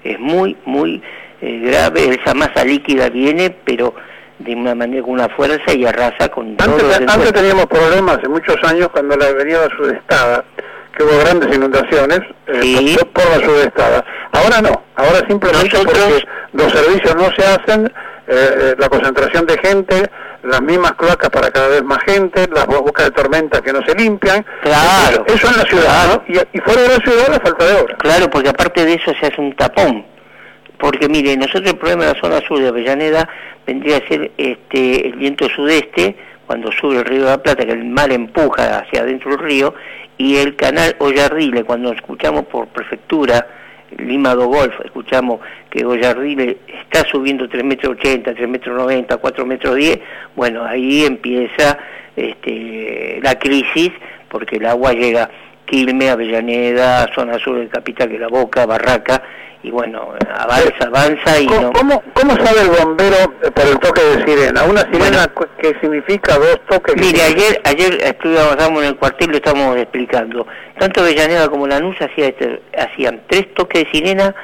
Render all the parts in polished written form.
es muy, muy grave. Esa masa líquida viene, pero de una manera, con una fuerza, y arrasa con todo. Antes teníamos problemas hace muchos años cuando la avenida Sudestada, que hubo grandes inundaciones sí, por la Sudestada. Ahora no, ahora simplemente porque los servicios no se hacen, la concentración de gente, las mismas cloacas para cada vez más gente, las bocas de tormenta que no se limpian. Claro. Eso en la ciudad, claro, ¿no? Y fuera de la ciudad la falta de obra. Claro, porque aparte de eso se hace un tapón. Porque mire, nosotros el problema de la zona sur de Avellaneda vendría a ser el viento sudeste, cuando sube el río de la Plata, que el mar empuja hacia adentro del río, y el canal Ollarrile, cuando escuchamos por prefectura, Lima do Golf, escuchamos que Ollarrile está subiendo 3,80 metros, 3,90 metros, 4,10 metros, bueno, ahí empieza la crisis, porque el agua llega Quilmes, Avellaneda, zona sur del capital, que es La Boca, Barraca, y bueno, avanza y ¿Cómo sabe el bombero por el toque de sirena? ¿Una sirena que significa dos toques? Mire, ayer estábamos en el cuartel y lo estábamos explicando. Tanto Avellaneda como Lanús hacían 3 toques de sirena,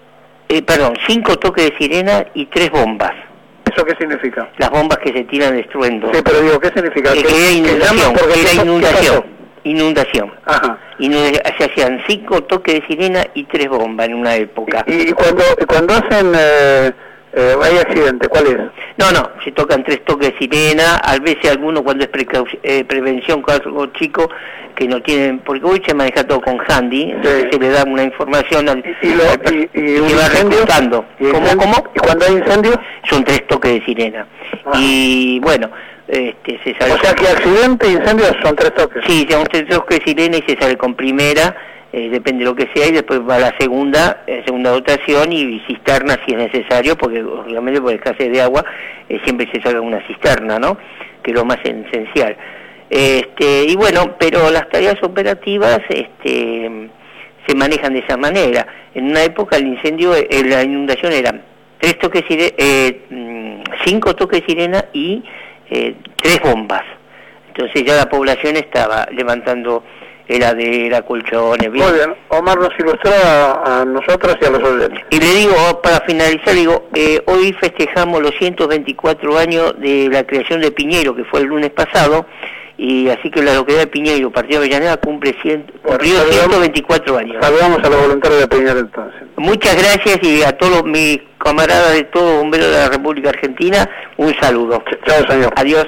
5 toques de sirena y 3 bombas. ¿Eso qué significa? Las bombas que se tiran de estruendo. Sí, pero digo, ¿qué significa? Que era inundación. Ajá. Y se hacían 5 toques de sirena y 3 bombas en una época. ¿Y cuando hacen hay accidente, cuál es? No, se tocan 3 toques de sirena, a veces alguno cuando es prevención con algo chico que no tienen, porque hoy se maneja todo con handy, entonces se le da una información y va recortando. ¿Cómo? ¿Y cuando hay incendio? Son 3 toques de sirena. Y bueno, se sale. O sea que accidente e incendio son 3 toques. Sí, son 3 toques de sirena y se sale con primera, depende de lo que sea, y después va a la segunda dotación y cisterna si es necesario, porque obviamente por escasez de agua siempre se saca una cisterna, ¿no? Que es lo más esencial. Y bueno, pero las tareas operativas se manejan de esa manera. En una época el incendio, la inundación eran 3 toques 5 toques de sirena y 3 bombas. Entonces ya la población estaba levantando heladera, colchones. Muy bien, Omar nos ilustró a nosotros y a los oyentes. Y le digo, para finalizar, hoy festejamos los 124 años de la creación de Piñeiro, que fue el lunes pasado, y así que la localidad de Piñeiro, partido de Avellaneda, cumplió 124 años. Saludamos a los voluntarios de Piñeiro entonces. Muchas gracias, y a todos mis camaradas de todo bomberos de la República Argentina, un saludo. Chao, señor. Adiós.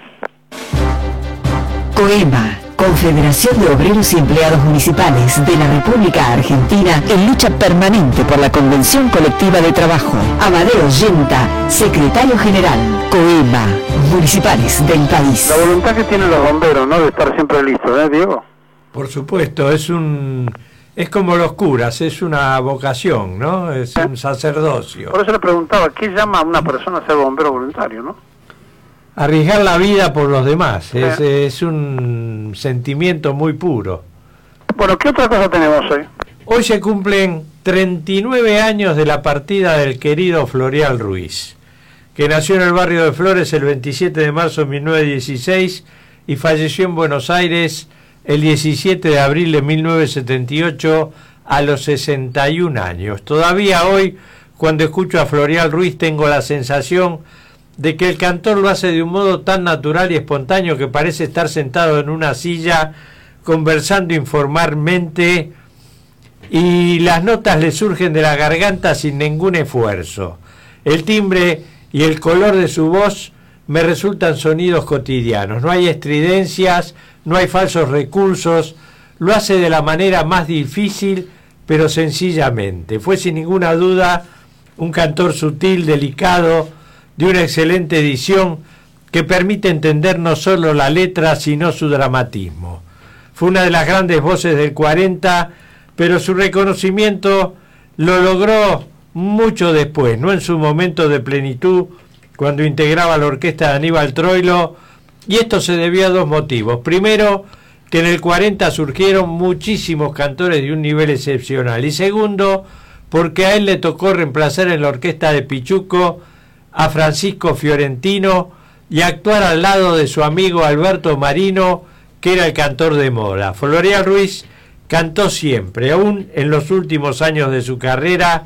COEMA, Confederación de Obreros y Empleados Municipales de la República Argentina, en lucha permanente por la Convención Colectiva de Trabajo. Amadeo Yenta, Secretario General, COEMA, Municipales del país. La voluntad que tienen los bomberos, ¿no?, de estar siempre listos, Diego? Por supuesto, es como los curas, es una vocación, ¿no? Es un sacerdocio. Por eso le preguntaba, ¿qué llama a una persona a ser bombero voluntario, no? Arriesgar la vida por los demás, es un sentimiento muy puro. Bueno, ¿qué otra cosa tenemos hoy? Hoy se cumplen 39 años de la partida del querido Florial Ruiz, que nació en el barrio de Flores el 27 de marzo de 1916 y falleció en Buenos Aires el 17 de abril de 1978 a los 61 años. Todavía hoy, cuando escucho a Florial Ruiz, tengo la sensación de que el cantor lo hace de un modo tan natural y espontáneo que parece estar sentado en una silla conversando informalmente y las notas le surgen de la garganta sin ningún esfuerzo. El timbre y el color de su voz me resultan sonidos cotidianos. No hay estridencias, no hay falsos recursos, lo hace de la manera más difícil, pero sencillamente. Fue sin ninguna duda un cantor sutil, delicado, de una excelente edición que permite entender no solo la letra, sino su dramatismo. Fue una de las grandes voces del 40, pero su reconocimiento lo logró mucho después, no en su momento de plenitud, cuando integraba la orquesta de Aníbal Troilo, y esto se debió a 2 motivos. Primero, que en el 40 surgieron muchísimos cantores de un nivel excepcional, y segundo, porque a él le tocó reemplazar en la orquesta de Pichuco a Francisco Fiorentino y actuar al lado de su amigo Alberto Marino, que era el cantor de moda. Florial Ruiz cantó siempre, aún en los últimos años de su carrera,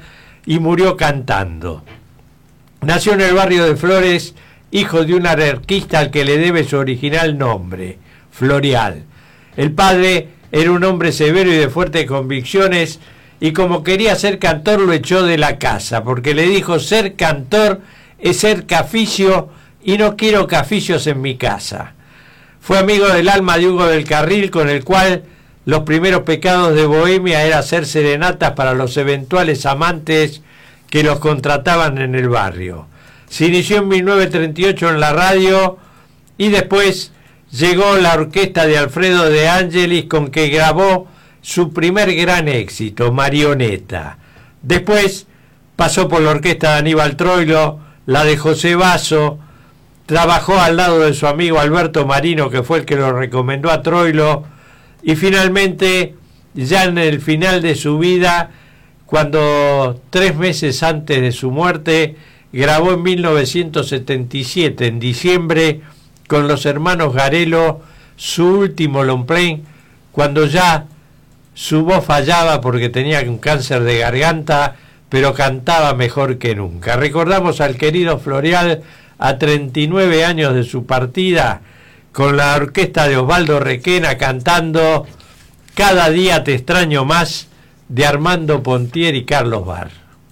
y murió cantando. Nació en el barrio de Flores, hijo de un anarquista al que le debe su original nombre, Florial. El padre era un hombre severo y de fuertes convicciones, y como quería ser cantor lo echó de la casa, porque le dijo: ser cantor es ser caficio y no quiero caficios en mi casa. Fue amigo del alma de Hugo del Carril, con el cual los primeros pecados de Bohemia era hacer serenatas para los eventuales amantes que los contrataban en el barrio. Se inició en 1938 en la radio y después llegó la orquesta de Alfredo de Angelis, con que grabó su primer gran éxito, Marioneta. Después pasó por la orquesta de Aníbal Troilo, la de José Basso, trabajó al lado de su amigo Alberto Marino, que fue el que lo recomendó a Troilo, y finalmente, ya en el final de su vida, cuando 3 meses antes de su muerte, grabó en 1977, en diciembre, con los hermanos Garelo, su último long play, cuando ya su voz fallaba porque tenía un cáncer de garganta, pero cantaba mejor que nunca. Recordamos al querido Florial a 39 años de su partida, con la orquesta de Osvaldo Requena cantando Cada día te extraño más, de Armando Pontier y Carlos Barr.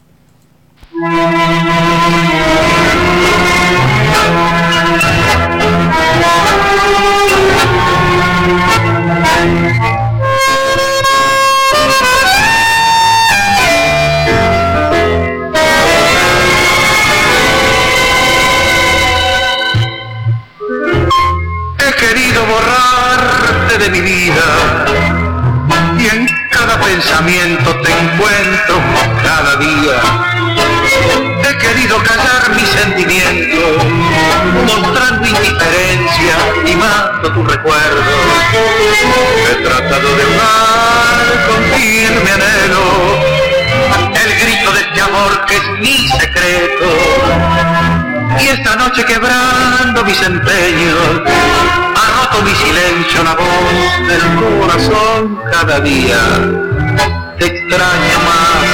He querido borrarte de mi vida y en cada pensamiento te encuentro cada día. He querido callar mis sentimientos, mostrando indiferencia y mando tu recuerdo. He tratado de hablar con firme anhelo el grito de este amor que es mi secreto. Y esta noche, quebrando mis empeños, ha roto mi silencio la voz del corazón. Cada día te extraño más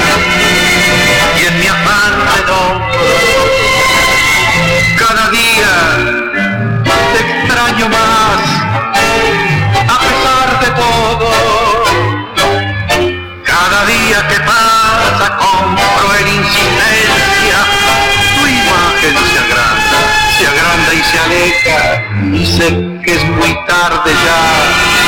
y en mi afán de nombro. Cada día te extraño más, a pesar de todo. Cada día que pasa compro en insistencia. Tu imagen se agranda y se aleja, y sé que es muy tarde ya.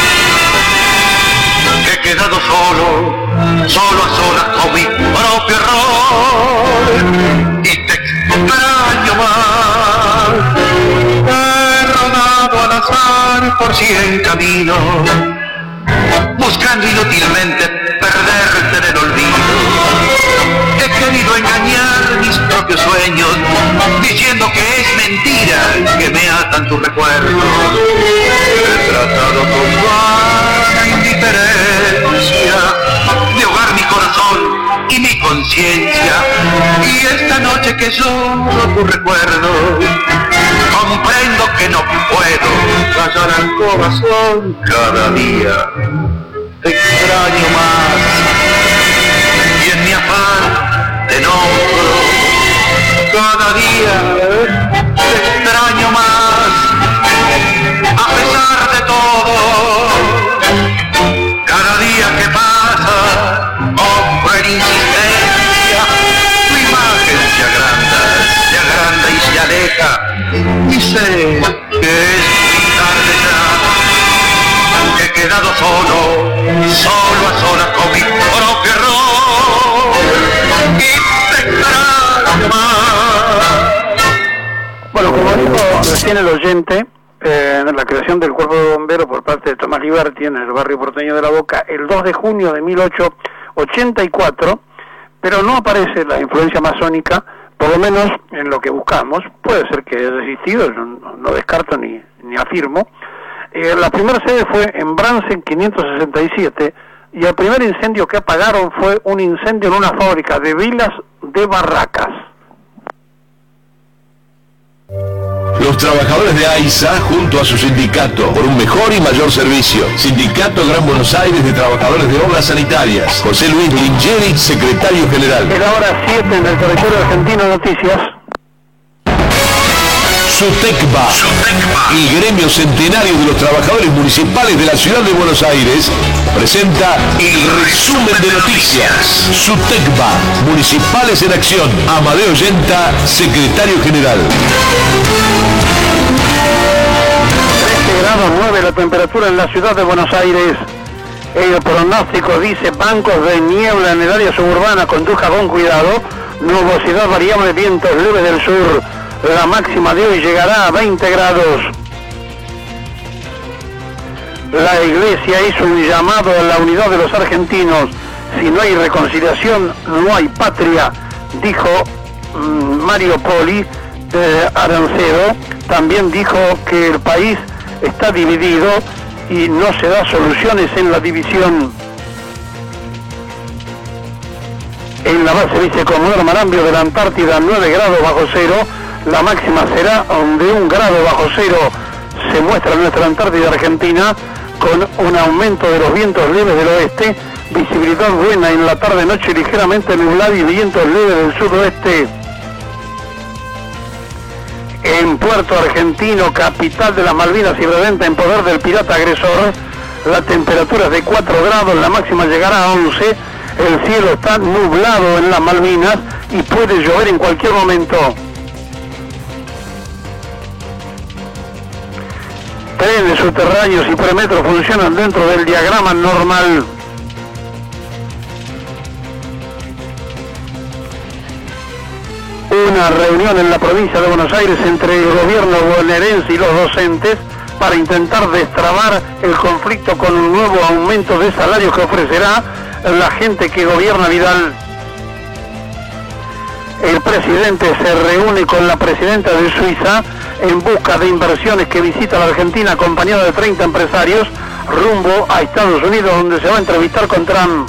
He quedado solo a solas con mi propio error, y te extraño más. He rodado al azar por 100 caminos, buscando inútilmente perderte en el olvido. He querido engañar mis propios sueños, diciendo que es mentira que me atan tus recuerdos. He tratado con vana indiferencia de ahogar mi corazón y mi conciencia, y esta noche que lloro tu recuerdo, comprendo que no puedo callar al corazón. Cada día te extraño más y en mi afán te nombro. Cada día te extraño más, a pesar de todo. Cada día que pasa compro en insistencia. Tu imagen se agranda y se aleja, y sé que es muy tarde ya. He quedado solo a solas con mi propio error, y te extraño más. Bueno, como dijo recién el oyente, la creación del Cuerpo de Bomberos por parte de Tomás Liberti en el barrio porteño de La Boca el 2 de junio de 1884, pero no aparece la influencia masónica, por lo menos en lo que buscamos. Puede ser que haya existido, no descarto ni afirmo. La primera sede fue en Bransen 567, y el primer incendio que apagaron fue un incendio en una fábrica de vilas de Barracas. Los los trabajadores de AISA junto a su sindicato por un mejor y mayor servicio. Sindicato Gran Buenos Aires de Trabajadores de Obras Sanitarias. José Luis Lingeri, secretario general. Es la hora 7 en el territorio argentino. Noticias. SUTECBA, el gremio centenario de los trabajadores municipales de la ciudad de Buenos Aires, presenta el resumen de noticias. SUTECBA, Municipales en Acción. Amadeo Yenta, secretario general. 13 grados 9 la temperatura en la ciudad de Buenos Aires. El pronóstico dice bancos de niebla en el área suburbana, conduja con cuidado, nubosidad variable, vientos leves del sur. La máxima de hoy llegará a 20 grados. La Iglesia hizo un llamado a la unidad de los argentinos. Si no hay reconciliación, no hay patria, dijo Mario Poli Arancedo. También dijo que el país está dividido y no se da soluciones en la división. En la base vicecomodoro Marambio de la Antártida, 9 grados bajo cero. La máxima será de 1 grado bajo cero. Se muestra nuestra Antártida Argentina con un aumento de los vientos leves del oeste, visibilidad buena en la tarde-noche, ligeramente nublada y vientos leves del suroeste. En Puerto Argentino, capital de las Malvinas y redenta en poder del pirata agresor, la temperatura es de 4 grados, la máxima llegará a 11. El cielo está nublado en las Malvinas y puede llover en cualquier momento. Trenes subterráneos y premetro funcionan dentro del diagrama normal. Una reunión en la provincia de Buenos Aires entre el gobierno bonaerense y los docentes para intentar destrabar el conflicto con un nuevo aumento de salarios que ofrecerá la gente que gobierna Vidal. El presidente se reúne con la presidenta de Suiza en busca de inversiones, que visita la Argentina acompañado de 30 empresarios rumbo a Estados Unidos, donde se va a entrevistar con Trump.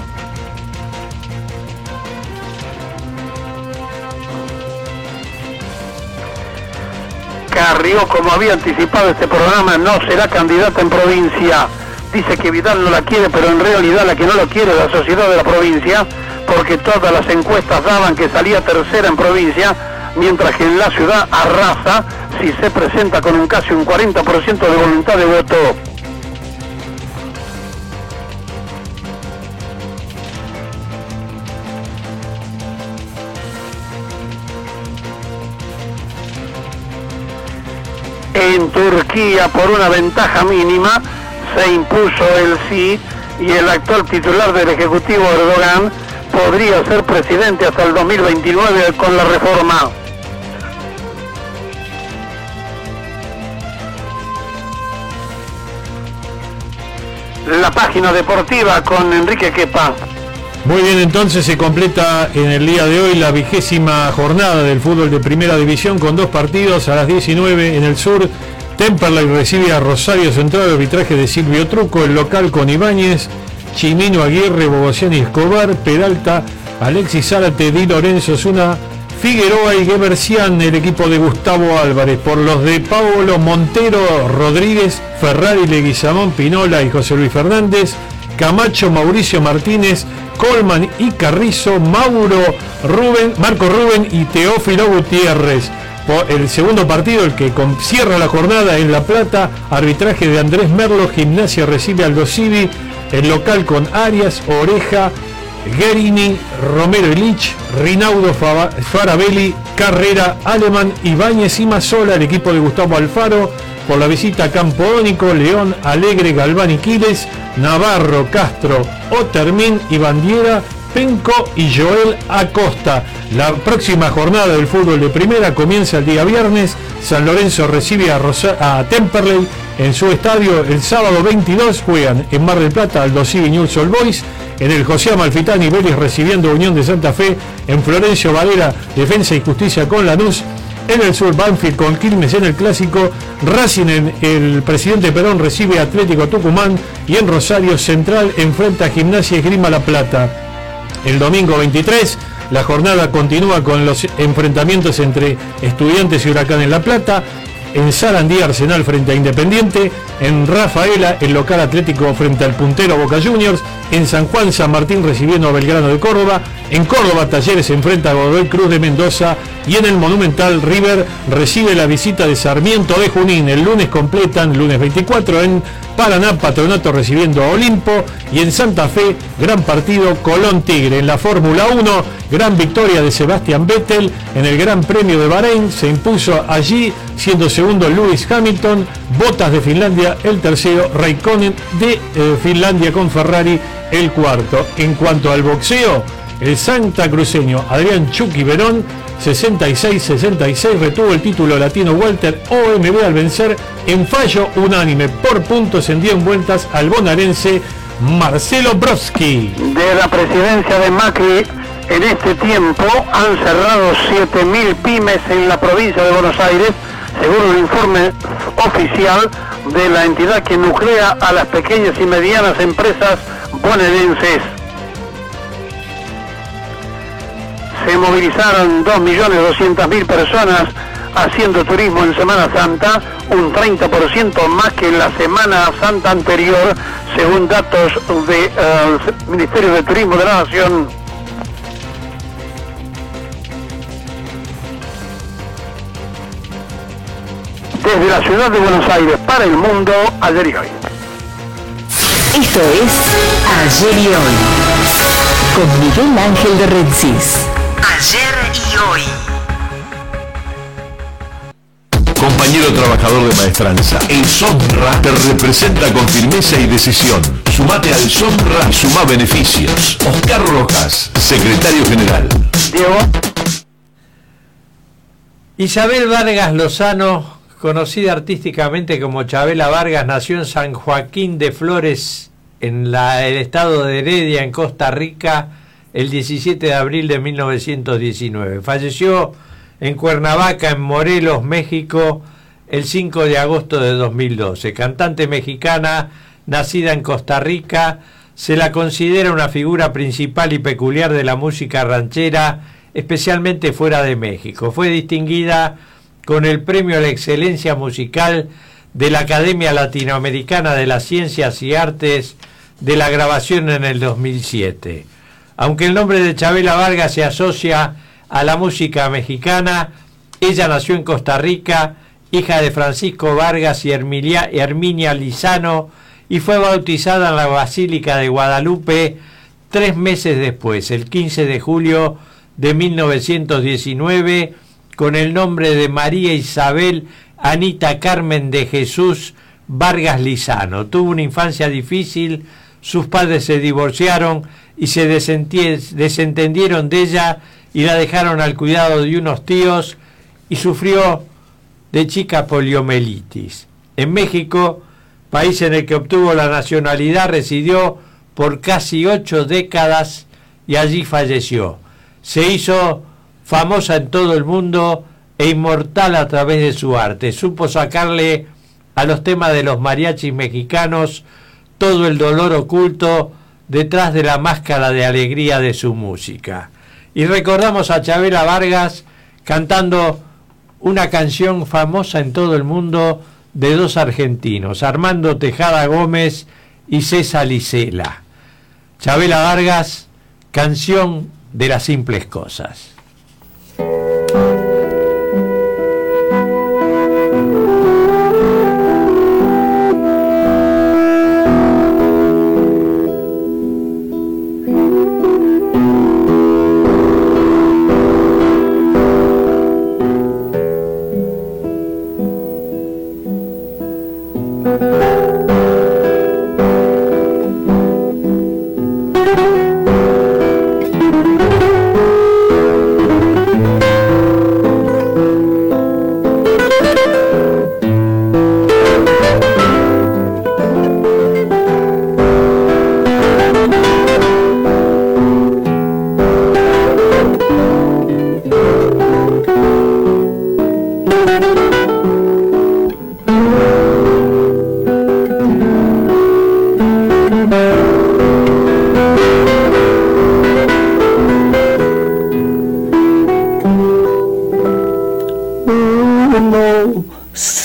Carrió, como había anticipado este programa, no será candidata en provincia. Dice que Vidal no la quiere, pero en realidad la que no lo quiere es la sociedad de la provincia, porque todas las encuestas daban que salía tercera en provincia, mientras que en la ciudad arrasa si se presenta con casi un 40% de voluntad de voto. En Turquía, por una ventaja mínima, se impuso el sí, y el actual titular del Ejecutivo, Erdogan, podría ser presidente hasta el 2029 con la reforma. La página deportiva con Enrique Kepa. Muy bien, entonces se completa en el día de hoy la 20ª jornada del fútbol de primera división con 2 partidos. A las 19 en el sur, Temperley recibe a Rosario Central, arbitraje de Silvio Truco. El local con Ibáñez, Chimino, Aguirre, Bogosian y Escobar, Peralta, Alexis Zárate, Di Lorenzo, Osuna, Figueroa y Gemercián. El equipo de Gustavo Álvarez. Por los de Pablo Montero, Rodríguez, Ferrari, Leguizamón, Pinola y José Luis Fernández, Camacho, Mauricio Martínez, Colman y Carrizo, Marco Rubén y Teófilo Gutiérrez. Por el segundo partido, el que cierra la jornada en La Plata, arbitraje de Andrés Merlo, Gimnasia recibe al Aldo Civi. El local con Arias, Oreja, Guerini, Romero Ilich, Rinaudo Farabelli, Carrera, Alemán, Ibáñez y Mazzola. El equipo de Gustavo Alfaro. Por la visita a Campo Ónico, León, Alegre, Galván y Quiles, Navarro, Castro, Otermín y Bandiera, Penco y Joel Acosta. La próxima jornada del fútbol de primera comienza el día viernes. San Lorenzo recibe a Temperley en su estadio. El sábado 22 juegan en Mar del Plata Aldo Civi y Newell's Old Boys. En el José Amalfitani, Vélez recibiendo Unión de Santa Fe. En Florencio Varela, Defensa y Justicia con Lanús. En el sur, Banfield con Quilmes en el clásico. Racing en el Presidente Perón recibe a Atlético Tucumán. Y en Rosario Central enfrenta a Gimnasia y Esgrima La Plata. El domingo 23, la jornada continúa con los enfrentamientos entre Estudiantes y Huracán en La Plata. en Sarandí Arsenal frente a Independiente, en Rafaela el local Atlético frente al puntero Boca Juniors, en San Juan San Martín recibiendo a Belgrano de Córdoba, en Córdoba Talleres se enfrenta a Godoy Cruz de Mendoza y en el Monumental River recibe la visita de Sarmiento de Junín. El lunes completan, lunes 24, en Paraná Patronato recibiendo a Olimpo y en Santa Fe gran partido Colón Tigre. En la Fórmula 1 gran victoria de Sebastian Vettel en el Gran Premio de Bahrein, se impuso allí siendo segundo Lewis Hamilton, Bottas de Finlandia el tercero, Raikkonen de Finlandia con Ferrari el cuarto. En cuanto al boxeo, el santacruceño Adrián Chucky Verón 66-66 retuvo el título latino welter OMB al vencer en fallo unánime por puntos en 10 vueltas al bonaerense Marcelo Brodsky. De la presidencia de Macri, en este tiempo han cerrado 7.000 pymes en la provincia de Buenos Aires, según un informe oficial de la entidad que nuclea a las pequeñas y medianas empresas bonaerenses. Se movilizaron 2.200.000 personas haciendo turismo en Semana Santa, un 30% más que en la Semana Santa anterior, según datos del Ministerio de Turismo de la Nación. Desde la ciudad de Buenos Aires para el mundo, ayer y hoy. Esto es Ayer y Hoy, con Miguel Ángel de Rensis. Ayer y Hoy. Compañero trabajador de maestranza, el SOMRA te representa con firmeza y decisión. Sumate al SOMRA y sumá beneficios. Oscar Rojas, secretario general. Diego. Isabel Vargas Lozano, conocida artísticamente como Chabela Vargas, nació en San Joaquín de Flores, en el estado de Heredia, en Costa Rica, el 17 de abril de 1919. Falleció en Cuernavaca, en Morelos, México, el 5 de agosto de 2012. Cantante mexicana, nacida en Costa Rica, se la considera una figura principal y peculiar de la música ranchera, especialmente fuera de México. Fue distinguida con el Premio a la Excelencia Musical de la Academia Latinoamericana de las Ciencias y Artes de la Grabación en el 2007. Aunque el nombre de Chabela Vargas se asocia a la música mexicana, ella nació en Costa Rica, hija de Francisco Vargas y Herminia Lizano, y fue bautizada en la Basílica de Guadalupe 3 meses después, el 15 de julio de 1919, con el nombre de María Isabel Anita Carmen de Jesús Vargas Lizano. Tuvo una infancia difícil, sus padres se divorciaron y se desentendieron de ella y la dejaron al cuidado de unos tíos, y sufrió de chica poliomielitis. En México, país en el que obtuvo la nacionalidad, residió por casi 8 décadas y allí falleció. Se hizo famosa en todo el mundo e inmortal a través de su arte. Supo sacarle a los temas de los mariachis mexicanos todo el dolor oculto detrás de la máscara de alegría de su música. Y recordamos a Chabela Vargas cantando una canción famosa en todo el mundo de 2 argentinos, Armando Tejada Gómez y César Isela. Chabela Vargas, canción de las simples cosas.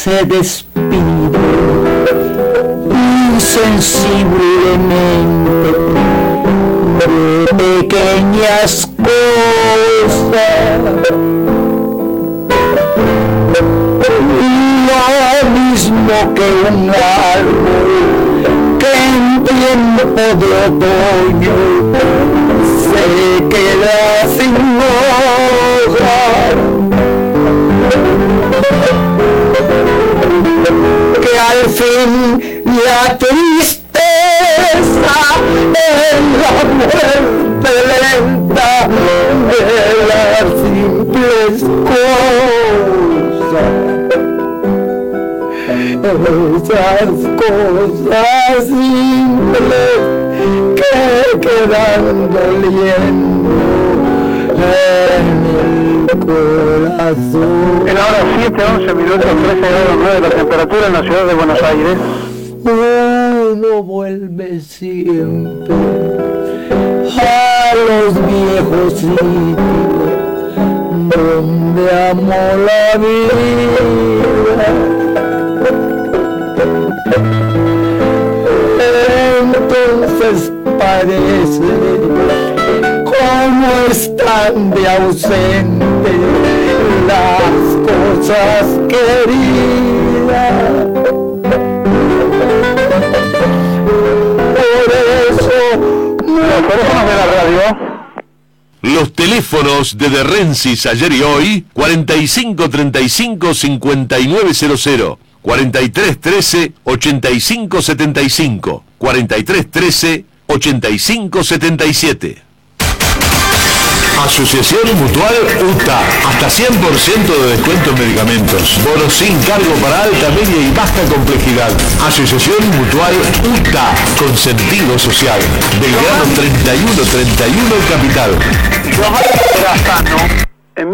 se despide insensiblemente de pequeñas cosas, lo mismo que un árbol que en tiempo de otoño se queda sin hojas, que al fin la tristeza es la muerte lenta de las simples cosas, esas cosas simples que quedan doliendo en el corazón. En ahora 7:11 minutos, 13 grados 9 la temperatura en la ciudad de Buenos Aires. Uno vuelve siempre a los viejos sitios donde amó la vida. Entonces parece como están de ausente las cosas queridas. Por eso los teléfonos de la radio. Los teléfonos de Rensis ayer y hoy: 4535-5900, 4313-8575, 4313-8577. Asociación Mutual UTA, hasta 100% de descuento en medicamentos. Bonos sin cargo para alta, media y baja complejidad. Asociación Mutual UTA, con sentido social. Belgrano 3131 Capital. Grazano, en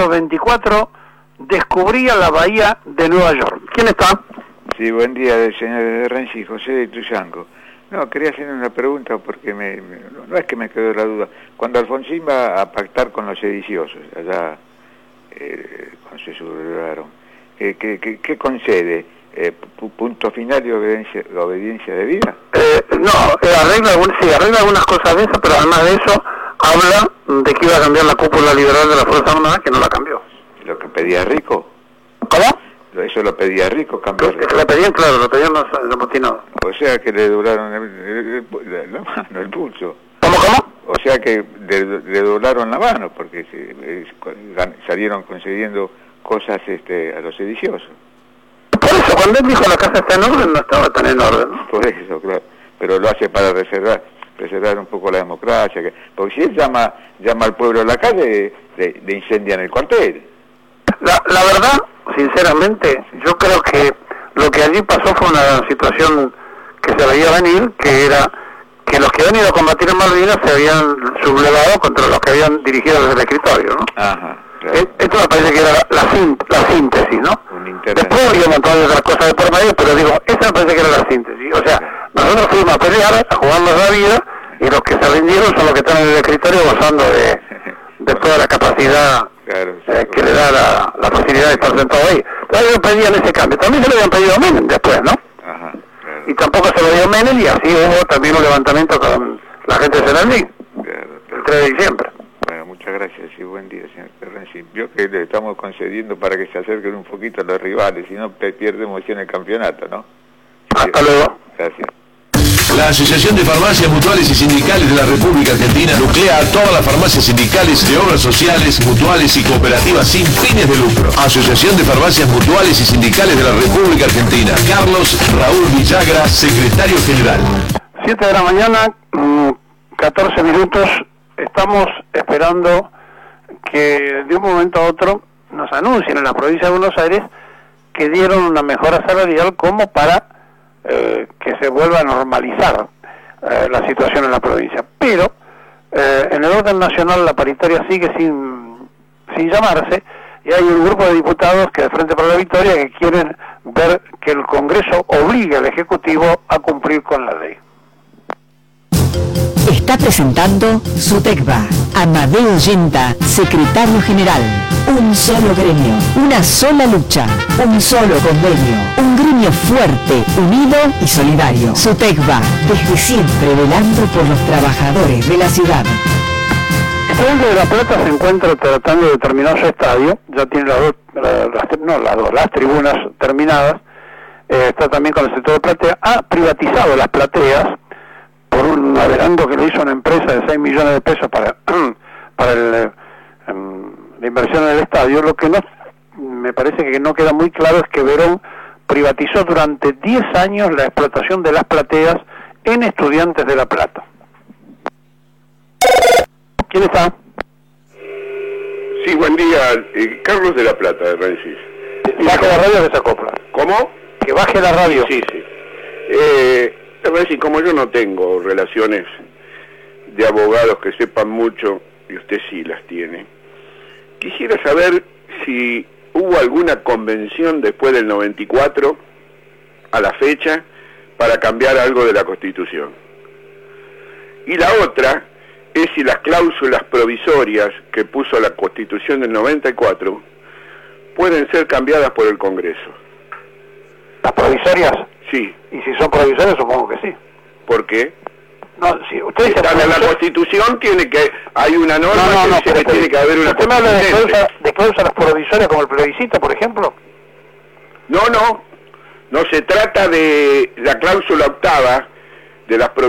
1524, descubría la bahía de Nueva York. ¿Quién está? Sí, buen día, señor de Renzi, José de Tuyanco. No, quería hacer una pregunta porque no es que me quedó la duda. Cuando Alfonsín va a pactar con los sediciosos, allá cuando se sublevaron, ¿qué concede? ¿Punto final y obediencia debida? No, arregla algunas cosas de eso, pero además de eso, habla de que iba a cambiar la cúpula liberal de la Fuerza Armada, que no la cambió. ¿Lo que pedía Rico? ¿Cómo? Eso lo pedía Rico, cambió. Lo pedían, claro, lo pedían los amotinados. O sea que le doblaron la mano, el pulso. ¿Cómo? O sea que le doblaron la mano, porque salieron concediendo cosas a los sediciosos. Por eso, cuando él dijo la casa está en orden, no estaba tan en orden, ¿no? Por eso, claro. Pero lo hace para preservar un poco la democracia. Porque si él llama al pueblo a la calle, le incendian el cuartel. La verdad, sinceramente, yo creo que lo que allí pasó fue una situación que se veía venir, que era que los que habían ido a combatir en Malvinas se habían sublevado contra los que habían dirigido desde el escritorio, ¿no? Ajá, claro. Esto me parece que era la síntesis, ¿no? Después había un montón de otras cosas de por medio, pero digo, esa me parece que era la síntesis. O sea, nosotros fuimos a pelear, a jugarnos la vida, y los que se rindieron son los que están en el escritorio gozando de toda la capacidad, claro, que le da la facilidad de estar sentado ahí. Pero ellos pedían ese cambio. También se lo habían pedido a Menem después, ¿no? Ajá, claro. Y tampoco se lo dio Menem, y así hubo también un levantamiento con la gente de Serandí, claro. El 3 de diciembre. Bueno, muchas gracias y buen día, señor Renzi. Vio que le estamos concediendo para que se acerquen un poquito a los rivales, si no pierde emoción el campeonato, ¿no? Hasta luego. Gracias. La Asociación de Farmacias Mutuales y Sindicales de la República Argentina nuclea a todas las farmacias sindicales de obras sociales, mutuales y cooperativas sin fines de lucro. Asociación de Farmacias Mutuales y Sindicales de la República Argentina. Carlos Raúl Villagra, secretario general. 7 de la mañana, 14 minutos. Estamos esperando que de un momento a otro nos anuncien en la provincia de Buenos Aires que dieron una mejora salarial como para que se vuelva a normalizar la situación en la provincia. Pero en el orden nacional la paritaria sigue sin llamarse, y hay un grupo de diputados que de Frente para la Victoria que quieren ver que el Congreso obligue al Ejecutivo a cumplir con la ley. Está presentando SUTECBA. Amadeo Yenta, secretario general. Un solo gremio, una sola lucha, un solo convenio. Un gremio fuerte, unido y solidario. SUTECBA, desde siempre velando por los trabajadores de la ciudad. Estudiantes de La Plata se encuentra tratando de terminar su estadio, ya tiene las tribunas terminadas, está también con el sector de platea, ha privatizado las plateas por un adelanto que le hizo una empresa de 6 millones de pesos para la inversión en el estadio. Lo que no me parece que no queda muy claro es que Verón privatizó durante 10 años la explotación de las plateas en Estudiantes de La Plata. ¿Quién está? Sí, buen día. Carlos de La Plata, de Rensis. Baje la radio que se acopla. ¿Cómo? Que baje la radio. Sí. Rensis, como yo no tengo relaciones de abogados que sepan mucho, y usted sí las tiene, quisiera saber si hubo alguna convención después del 94, a la fecha, para cambiar algo de la Constitución. Y la otra es si las cláusulas provisorias que puso la Constitución del 94 pueden ser cambiadas por el Congreso. ¿Las provisorias? Sí. Y si son provisorias, supongo que sí. ¿Por qué? No, si usted dice en la Constitución hay una norma que dice que tiene que haber una ¿usted me habla de cláusulas provisorias como el plebiscito, por ejemplo? No se trata de la cláusula octava de las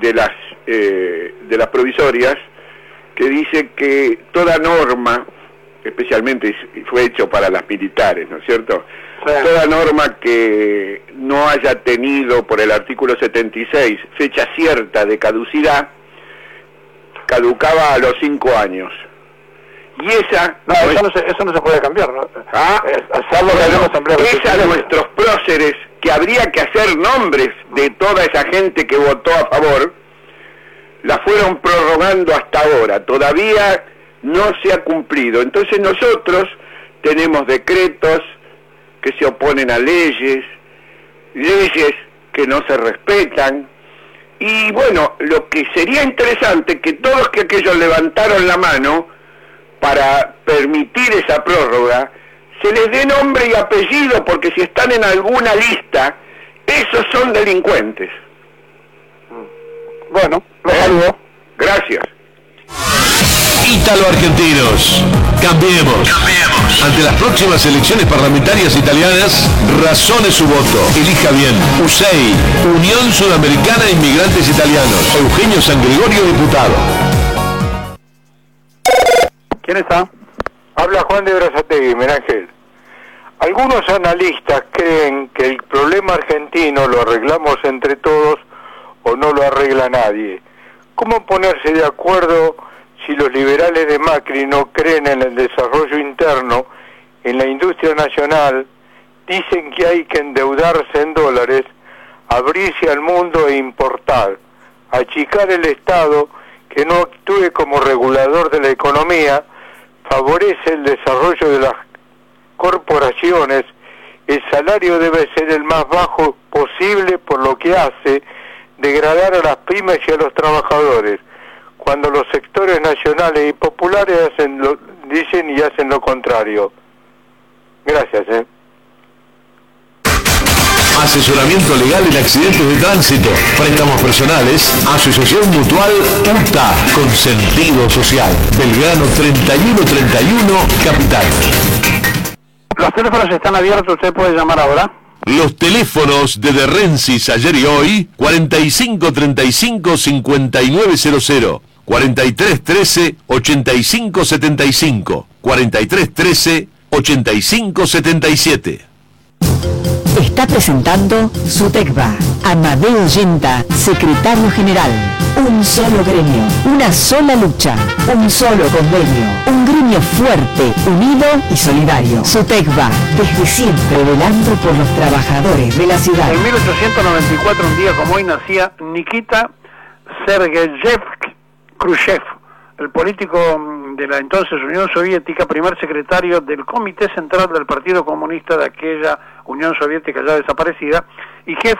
provisorias, que dice que toda norma, especialmente fue hecho para las militares, ¿no es cierto? Sí. Toda norma que no haya tenido por el artículo 76 fecha cierta de caducidad, caducaba a los 5 años. Y esa... eso no se puede cambiar, ¿no? Esa de nuestros próceres, que habría que hacer nombres de toda esa gente que votó a favor, la fueron prorrogando hasta ahora. Todavía no se ha cumplido. Entonces nosotros tenemos decretos que se oponen a leyes que no se respetan, y bueno, lo que sería interesante que todos aquellos levantaron la mano para permitir esa prórroga, se les dé nombre y apellido, porque si están en alguna lista, esos son delincuentes. Bueno, lo saludo. Gracias. Ítalo-argentinos, cambiemos. Ante las próximas elecciones parlamentarias italianas, razone su voto. Elija bien. USEI, Unión Sudamericana de Inmigrantes Italianos. Eugenio San Gregorio, diputado. ¿Quién está? Habla Juan de Berazategui, Menángel. Algunos analistas creen que el problema argentino lo arreglamos entre todos o no lo arregla nadie. ¿Cómo ponerse de acuerdo si los liberales de Macri no creen en el desarrollo interno, en la industria nacional, dicen que hay que endeudarse en dólares, abrirse al mundo e importar, achicar el Estado que no actúe como regulador de la economía, favorece el desarrollo de las corporaciones, el salario debe ser el más bajo posible, por lo que hace degradar a las pymes y a los trabajadores, cuando los sectores nacionales y populares dicen y hacen lo contrario. Gracias. Asesoramiento legal en accidentes de tránsito, préstamos personales, Asociación Mutual UTA, con sentido social. Belgrano 3131, Capital. Los teléfonos están abiertos, usted puede llamar ahora. Los teléfonos de Rensis ayer y hoy, 4535-5900, 4313-8575, 4313-8577. Está presentando SUTECBA. Amadeo Yenta, secretario general. Un solo gremio, una sola lucha, un solo convenio. Un gremio fuerte, unido y solidario. SUTECBA, desde siempre velando por los trabajadores de la ciudad. En 1894, un día como hoy, nacía Nikita Sergeyev Khrushchev, el político de la entonces Unión Soviética, primer secretario del Comité Central del Partido Comunista de aquella Unión Soviética ya desaparecida, y jefe